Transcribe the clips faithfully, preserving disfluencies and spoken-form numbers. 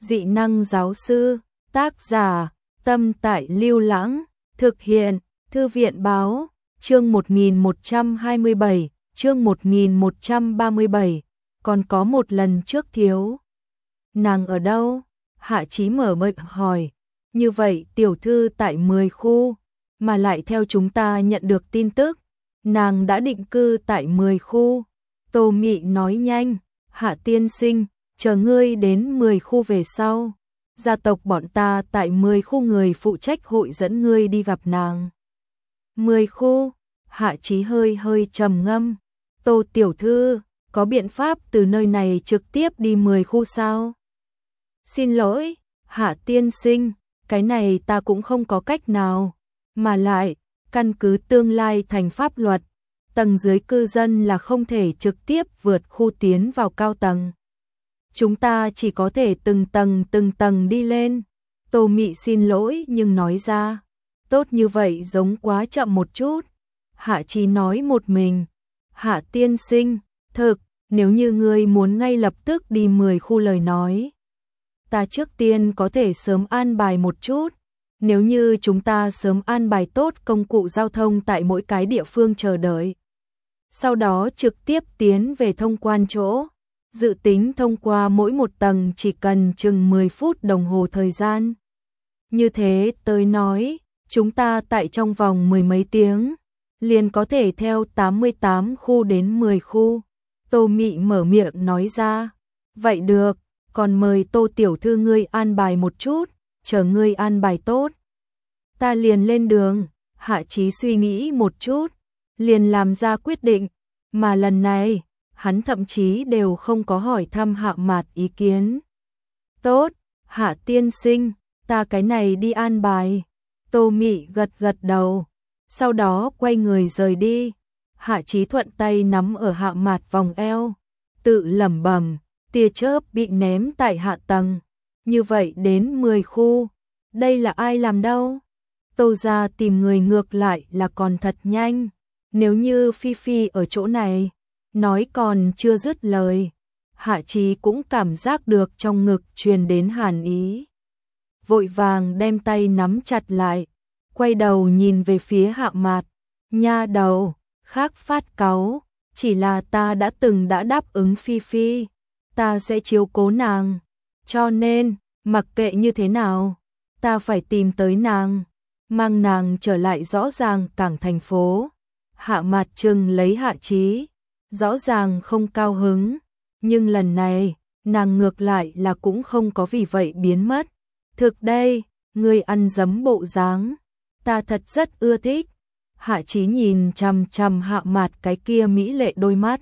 Dị năng giáo sư, tác giả, Tâm Tại Lưu Lãng, thực hiện, Thư viện báo, chương một nghìn một trăm hai mươi bảy, chương một nghìn một trăm ba mươi bảy, còn có một lần trước thiếu. Nàng ở đâu? Hạ Chí mở miệng hỏi, như vậy tiểu thư tại mười khu, mà lại theo chúng ta nhận được tin tức, nàng đã định cư tại mười khu. Tô Mị nói nhanh, Hạ tiên sinh, chờ ngươi đến mười khu về sau, gia tộc bọn ta tại mười khu người phụ trách hội dẫn ngươi đi gặp nàng. mười khu, Hạ Chí hơi hơi trầm ngâm, Tô tiểu thư, có biện pháp từ nơi này trực tiếp đi mười khu sao? Xin lỗi, Hạ tiên sinh, cái này ta cũng không có cách nào, mà lại, căn cứ tương lai thành pháp luật, tầng dưới cư dân là không thể trực tiếp vượt khu tiến vào cao tầng. Chúng ta chỉ có thể từng tầng từng tầng đi lên. Tô Mị xin lỗi nhưng nói ra, tốt như vậy giống quá chậm một chút. Hạ Chí nói một mình, Hạ tiên sinh, thực, nếu như ngươi muốn ngay lập tức đi mười khu lời nói, ta trước tiên có thể sớm an bài một chút. Nếu như chúng ta sớm an bài tốt công cụ giao thông tại mỗi cái địa phương chờ đợi, sau đó trực tiếp tiến về thông quan chỗ, dự tính thông qua mỗi một tầng chỉ cần chừng mười phút đồng hồ thời gian. Như thế tới nói, chúng ta tại trong vòng mười mấy tiếng, liền có thể theo tám mươi tám khu đến mười khu. Tô Mị mở miệng nói ra, vậy được, còn mời Tô tiểu thư ngươi an bài một chút, chờ ngươi an bài tốt, ta liền lên đường. Hạ Chí suy nghĩ một chút, liền làm ra quyết định, mà lần này, hắn thậm chí đều không có hỏi thăm Hạ Mạt ý kiến. Tốt, Hạ tiên sinh, ta cái này đi an bài. Tô Mị gật gật đầu, sau đó quay người rời đi. Hạ Chí thuận tay nắm ở Hạ Mạt vòng eo, tự lẩm bẩm, tia chớp bị ném tại hạ tầng, như vậy đến mười khu, đây là ai làm đâu? Tô gia tìm người ngược lại là còn thật nhanh, nếu như Phi Phi ở chỗ này, nói còn chưa dứt lời, Hạ Chí cũng cảm giác được trong ngực truyền đến hàn ý. Vội vàng đem tay nắm chặt lại, quay đầu nhìn về phía Hạ Mạt, nha đầu, khác phát cáu, chỉ là ta đã từng đã đáp ứng Phi Phi, ta sẽ chiếu cố nàng, cho nên, mặc kệ như thế nào, ta phải tìm tới nàng, mang nàng trở lại rõ ràng cảng thành phố. Hạ Mạt trừng lấy Hạ Chí, rõ ràng không cao hứng, nhưng lần này, nàng ngược lại là cũng không có vì vậy biến mất. Thực đây, ngươi ăn dấm bộ dáng, ta thật rất ưa thích. Hạ Chí nhìn chằm chằm Hạ Mạt cái kia mỹ lệ đôi mắt,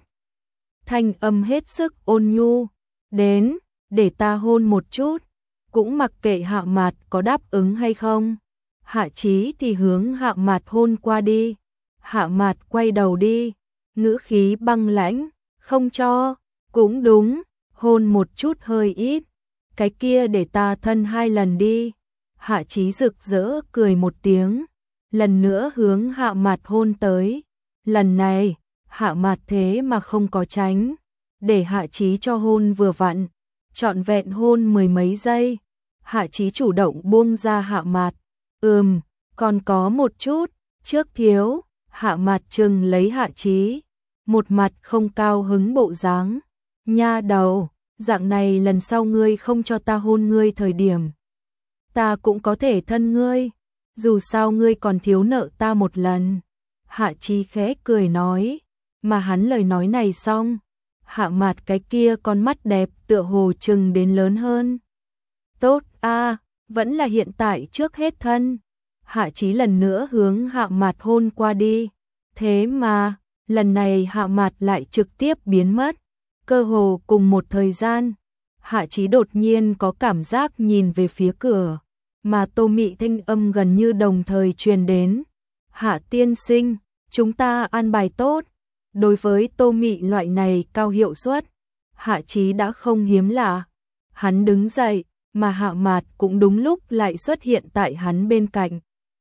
thanh âm hết sức ôn nhu, đến, để ta hôn một chút, cũng mặc kệ Hạ Mạt có đáp ứng hay không. Hạ Chí thì hướng Hạ Mạt hôn qua đi. Hạ Mạt quay đầu đi, ngữ khí băng lãnh, không cho, cũng đúng, hôn một chút hơi ít, cái kia để ta thân hai lần đi. Hạ Chí rực rỡ cười một tiếng, lần nữa hướng Hạ Mạt hôn tới. Lần này, Hạ Mạt thế mà không có tránh, để Hạ Chí cho hôn vừa vặn, trọn vẹn hôn mười mấy giây. Hạ Chí chủ động buông ra Hạ Mạt, ừm, còn có một chút, trước thiếu. Hạ Mạt trừng lấy Hạ Chí, một mặt không cao hứng bộ dáng, nha đầu, dạng này lần sau ngươi không cho ta hôn ngươi thời điểm, ta cũng có thể thân ngươi, dù sao ngươi còn thiếu nợ ta một lần. Hạ Chí khẽ cười nói, mà hắn lời nói này xong, Hạ Mạt cái kia con mắt đẹp tựa hồ trừng đến lớn hơn. Tốt a, vẫn là hiện tại trước hết thân. Hạ Chí lần nữa hướng Hạ Mạt hôn qua đi, thế mà, lần này Hạ Mạt lại trực tiếp biến mất, cơ hồ cùng một thời gian. Hạ Chí đột nhiên có cảm giác nhìn về phía cửa, mà Tô Mị thanh âm gần như đồng thời truyền đến, Hạ tiên sinh, chúng ta an bài tốt. Đối với Tô Mị loại này cao hiệu suất, Hạ Chí đã không hiếm lạ. Hắn đứng dậy, mà Hạ Mạt cũng đúng lúc lại xuất hiện tại hắn bên cạnh.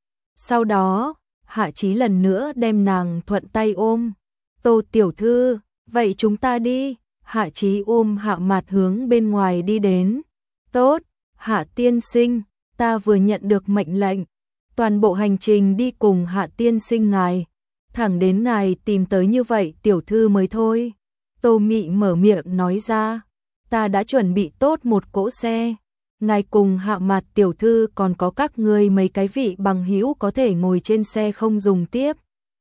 Sau đó, Hạ Chí lần nữa đem nàng thuận tay ôm. Tô tiểu thư, vậy chúng ta đi. Hạ Chí ôm Hạ Mạt hướng bên ngoài đi đến. Tốt, Hạ tiên sinh, ta vừa nhận được mệnh lệnh, toàn bộ hành trình đi cùng Hạ tiên sinh ngài, thẳng đến ngài tìm tới như vậy tiểu thư mới thôi. Tô Mị mở miệng nói ra, ta đã chuẩn bị tốt một cỗ xe, ngài cùng Hạ Mạt tiểu thư còn có các ngươi mấy cái vị bằng hữu có thể ngồi trên xe không dùng tiếp.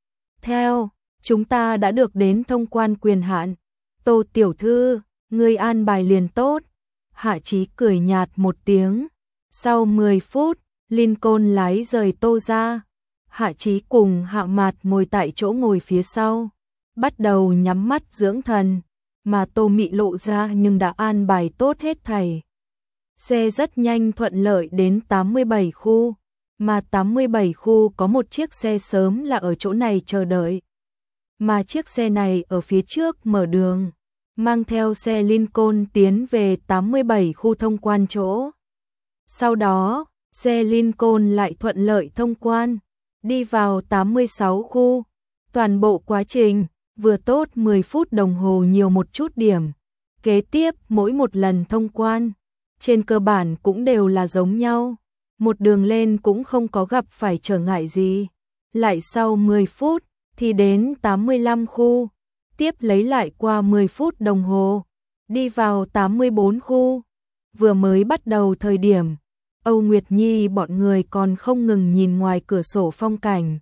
Theo, chúng ta đã được đến thông quan quyền hạn. Tô tiểu thư, ngươi an bài liền tốt. Hạ Chí cười nhạt một tiếng. Sau mười phút, Lincoln lái rời Tô ra. Hạ Chí cùng Hạ Mạt ngồi tại chỗ ngồi phía sau, bắt đầu nhắm mắt dưỡng thần, mà Tô Mị lộ ra nhưng đã an bài tốt hết thảy. Xe rất nhanh thuận lợi đến tám mươi bảy khu, mà tám mươi bảy khu có một chiếc xe sớm là ở chỗ này chờ đợi. Mà chiếc xe này ở phía trước mở đường, mang theo xe Lincoln tiến về tám mươi bảy khu thông quan chỗ. Sau đó, xe Lincoln lại thuận lợi thông quan, đi vào tám mươi sáu khu. Toàn bộ quá trình vừa tốt mười phút đồng hồ nhiều một chút điểm. Kế tiếp mỗi một lần thông quan, trên cơ bản cũng đều là giống nhau. Một đường lên cũng không có gặp phải trở ngại gì. Lại sau mười phút thì đến tám mươi lăm khu. Tiếp lấy lại qua mười phút đồng hồ, đi vào tám mươi bốn khu. Vừa mới bắt đầu thời điểm, Âu Nguyệt Nhi bọn người còn không ngừng nhìn ngoài cửa sổ phong cảnh.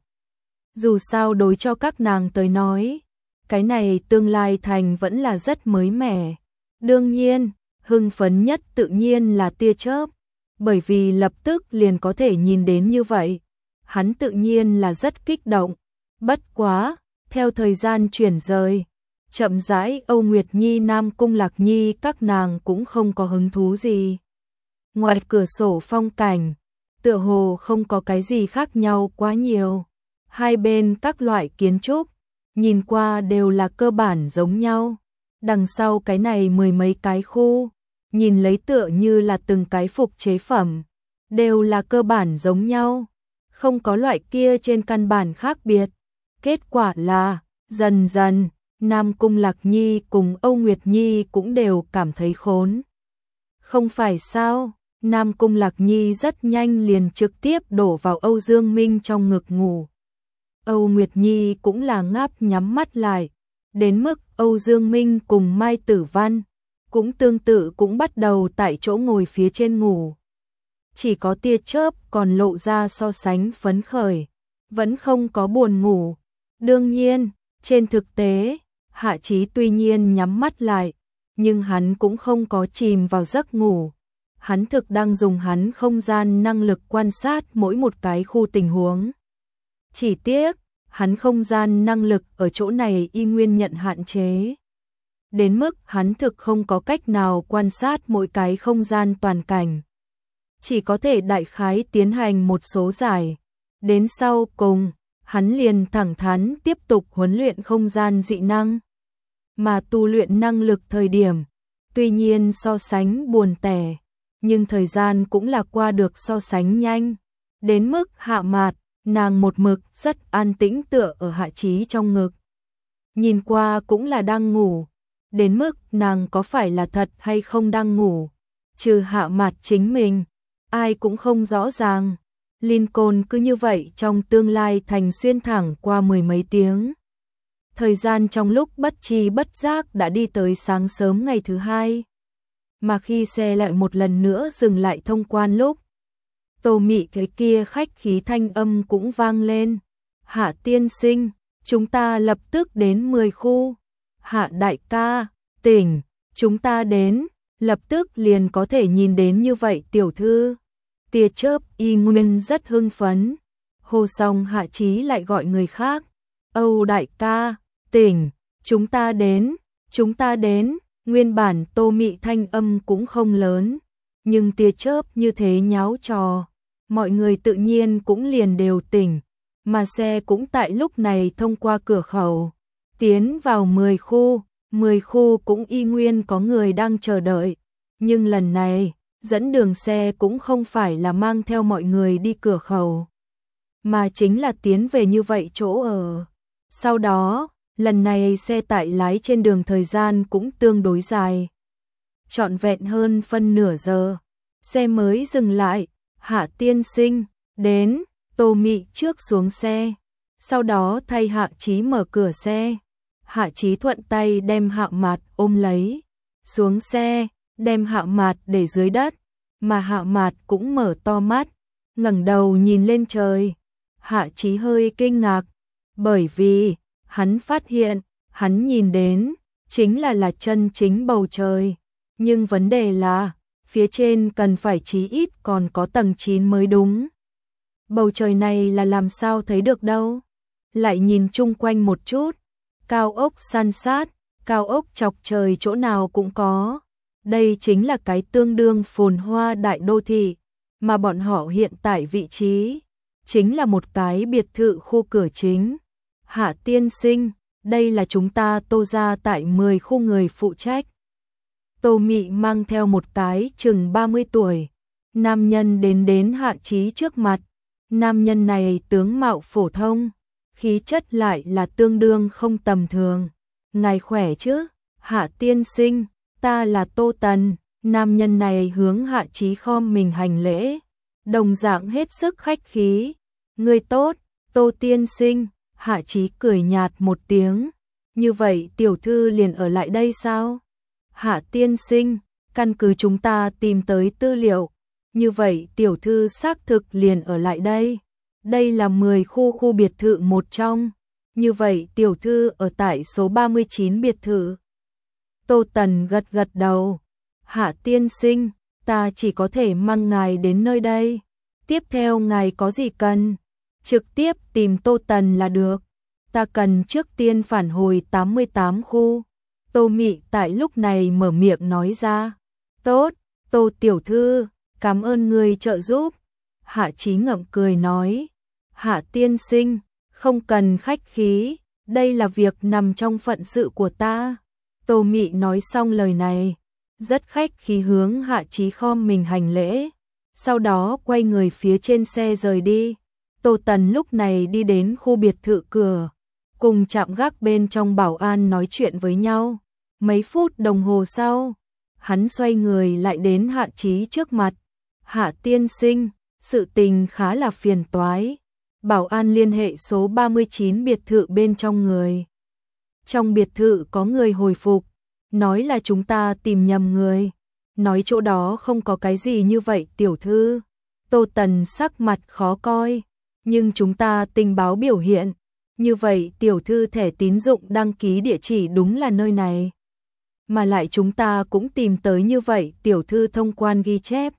Dù sao đối cho các nàng tới nói, cái này tương lai thành vẫn là rất mới mẻ. Đương nhiên, hưng phấn nhất tự nhiên là tia chớp, bởi vì lập tức liền có thể nhìn đến như vậy. Hắn tự nhiên là rất kích động. Bất quá, theo thời gian chuyển rời, chậm rãi Âu Nguyệt Nhi, Nam Cung Lạc Nhi các nàng cũng không có hứng thú gì. Ngoài cửa sổ phong cảnh, tựa hồ không có cái gì khác nhau quá nhiều. Hai bên các loại kiến trúc, nhìn qua đều là cơ bản giống nhau. Đằng sau cái này mười mấy cái khu, nhìn lấy tựa như là từng cái phục chế phẩm, đều là cơ bản giống nhau, không có loại kia trên căn bản khác biệt. Kết quả là, dần dần, Nam Cung Lạc Nhi cùng Âu Nguyệt Nhi cũng đều cảm thấy khốn. Không phải sao, Nam Cung Lạc Nhi rất nhanh liền trực tiếp đổ vào Âu Dương Minh trong ngực ngủ. Âu Nguyệt Nhi cũng là ngáp nhắm mắt lại, đến mức Âu Dương Minh cùng Mai Tử Văn cũng tương tự cũng bắt đầu tại chỗ ngồi phía trên ngủ. Chỉ có tia chớp còn lộ ra so sánh phấn khởi, vẫn không có buồn ngủ. Đương nhiên, trên thực tế, Hạ Chí tuy nhiên nhắm mắt lại, nhưng hắn cũng không có chìm vào giấc ngủ. Hắn thực đang dùng hắn không gian năng lực quan sát mỗi một cái khu tình huống. Chỉ tiếc, hắn không gian năng lực ở chỗ này y nguyên nhận hạn chế. Đến mức hắn thực không có cách nào quan sát mỗi cái không gian toàn cảnh. Chỉ có thể đại khái tiến hành một số giải. Đến sau cùng, hắn liền thẳng thắn tiếp tục huấn luyện không gian dị năng. Mà tu luyện năng lực thời điểm, tuy nhiên so sánh buồn tẻ, nhưng thời gian cũng là qua được so sánh nhanh. Đến mức Hạ Mạt, nàng một mực rất an tĩnh tựa ở Hạ Chí trong ngực. Nhìn qua cũng là đang ngủ, đến mức nàng có phải là thật hay không đang ngủ, trừ Hạ Mạt chính mình, ai cũng không rõ ràng. Lincoln cứ như vậy trong tương lai thành xuyên thẳng qua mười mấy tiếng. Thời gian trong lúc bất tri bất giác đã đi tới sáng sớm ngày thứ hai. Mà khi xe lại một lần nữa dừng lại thông quan lúc, Tô Mị cái kia khách khí thanh âm cũng vang lên. Hạ tiên sinh, chúng ta lập tức đến mười khu. Hạ đại ca, tỉnh, chúng ta đến, lập tức liền có thể nhìn đến như vậy tiểu thư. Tia chớp y nguyên rất hưng phấn. Hồ xong Hạ Chí lại gọi người khác. Âu đại ca, tỉnh, chúng ta đến, chúng ta đến. Nguyên bản Tô Mị thanh âm cũng không lớn, nhưng tia chớp như thế nháo trò, mọi người tự nhiên cũng liền đều tỉnh, mà xe cũng tại lúc này thông qua cửa khẩu, tiến vào mười khu, mười khu cũng y nguyên có người đang chờ đợi, nhưng lần này, dẫn đường xe cũng không phải là mang theo mọi người đi cửa khẩu, mà chính là tiến về như vậy chỗ ở. Sau đó, lần này xe tải lái trên đường thời gian cũng tương đối dài. Trọn vẹn hơn phân nửa giờ, Xe mới dừng lại, Hạ tiên sinh, đến, Tô Mị trước xuống xe, sau đó thay Hạ Chí mở cửa xe. Hạ Chí thuận tay đem Hạ Mạt ôm lấy, xuống xe, đem Hạ Mạt để dưới đất, mà Hạ Mạt cũng mở to mắt, ngẩng đầu nhìn lên trời. Hạ Chí hơi kinh ngạc, bởi vì hắn phát hiện, hắn nhìn đến chính là là chân chính bầu trời, nhưng vấn đề là phía trên cần phải chí ít còn có tầng chín mới đúng. Bầu trời này là làm sao thấy được đâu? Lại nhìn chung quanh một chút, cao ốc san sát, cao ốc chọc trời chỗ nào cũng có. Đây chính là cái tương đương phồn hoa đại đô thị, mà bọn họ hiện tại vị trí chính là một cái biệt thự khu cửa chính. Hạ tiên sinh, đây là chúng ta Tô gia tại mười khu người phụ trách. Tô Mị mang theo một cái chừng ba mươi tuổi, nam nhân đến đến Hạ Chí trước mặt. Nam nhân này tướng mạo phổ thông, khí chất lại là tương đương không tầm thường. Ngài khỏe chứ? Hạ tiên sinh, ta là Tô Tần. Nam nhân này hướng Hạ Chí khom mình hành lễ, đồng dạng hết sức khách khí. Người tốt, Tô tiên sinh. Hạ Chí cười nhạt một tiếng. Như vậy tiểu thư liền ở lại đây sao? Hạ tiên sinh, căn cứ chúng ta tìm tới tư liệu, như vậy tiểu thư xác thực liền ở lại đây. Đây là mười khu khu biệt thự một trong. Như vậy tiểu thư ở tại số ba mươi chín biệt thự. Tô Tần gật gật đầu. Hạ tiên sinh, ta chỉ có thể mang ngài đến nơi đây. Tiếp theo ngài có gì cần, trực tiếp tìm Tô Tần là được. Ta cần trước tiên phản hồi tám mươi tám khu. Tô Mị tại lúc này mở miệng nói ra. Tốt, Tô tiểu thư, cảm ơn người trợ giúp. Hạ Chí ngậm cười nói. Hạ tiên sinh, không cần khách khí, đây là việc nằm trong phận sự của ta. Tô Mị nói xong lời này, rất khách khí hướng Hạ Chí khom mình hành lễ, sau đó quay người phía trên xe rời đi. Tô Tần lúc này đi đến khu biệt thự cửa, cùng trạm gác bên trong bảo an nói chuyện với nhau. Mấy phút đồng hồ sau, hắn xoay người lại đến Hạ Chí trước mặt. Hạ tiên sinh, sự tình khá là phiền toái. Bảo an liên hệ số ba mươi chín biệt thự bên trong người. Trong biệt thự có người hồi phục, nói là chúng ta tìm nhầm người. Nói chỗ đó không có cái gì như vậy tiểu thư. Tô Tần sắc mặt khó coi, nhưng chúng ta tình báo biểu hiện. Như vậy tiểu thư thẻ tín dụng đăng ký địa chỉ đúng là nơi này. Mà lại chúng ta cũng tìm tới như vậy tiểu thư thông quan ghi chép.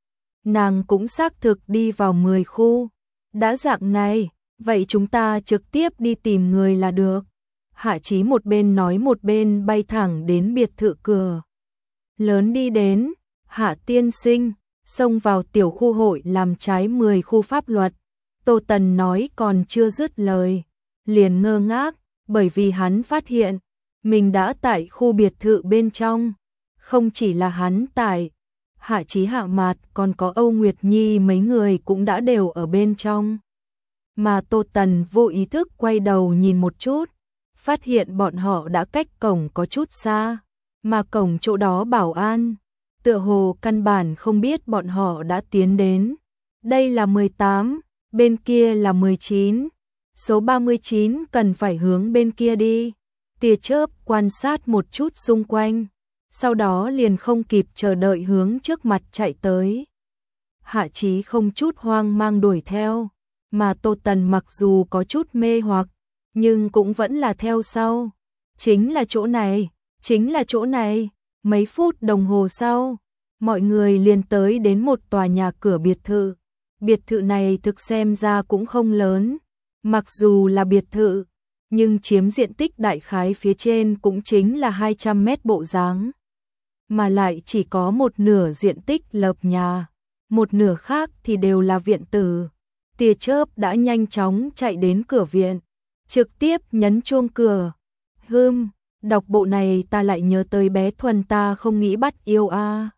Nàng cũng xác thực đi vào mười khu. Đã dạng này, vậy chúng ta trực tiếp đi tìm người là được. Hạ Chí một bên nói một bên bay thẳng đến biệt thự cửa lớn đi đến. Hạ tiên sinh, xông vào tiểu khu hội làm trái mười khu pháp luật. Tô Tần nói còn chưa dứt lời, liền ngơ ngác, bởi vì hắn phát hiện mình đã tại khu biệt thự bên trong. Không chỉ là hắn tại, Hạ Chí Hạ Mạt còn có Âu Nguyệt Nhi mấy người cũng đã đều ở bên trong. Mà Tô Tần vô ý thức quay đầu nhìn một chút, phát hiện bọn họ đã cách cổng có chút xa, mà cổng chỗ đó bảo an tựa hồ căn bản không biết bọn họ đã tiến đến. Đây là mười tám, bên kia là mười chín, số ba mươi chín cần phải hướng bên kia đi. Tia chớp quan sát một chút xung quanh, sau đó liền không kịp chờ đợi hướng trước mặt chạy tới. Hạ Chí không chút hoang mang đuổi theo, mà Tô Tần mặc dù có chút mê hoặc, nhưng cũng vẫn là theo sau. Chính là chỗ này, chính là chỗ này. Mấy phút đồng hồ sau, mọi người liền tới đến một tòa nhà cửa biệt thự. Biệt thự này thực xem ra cũng không lớn, mặc dù là biệt thự, nhưng chiếm diện tích đại khái phía trên cũng chính là hai trăm mét bộ dáng, mà lại chỉ có một nửa diện tích lợp nhà, một nửa khác thì đều là viện tử. Tia chớp đã nhanh chóng chạy đến cửa viện, trực tiếp nhấn chuông cửa. Hừm, đọc bộ này ta lại nhớ tới bé Thuần ta không nghĩ bắt yêu a. À.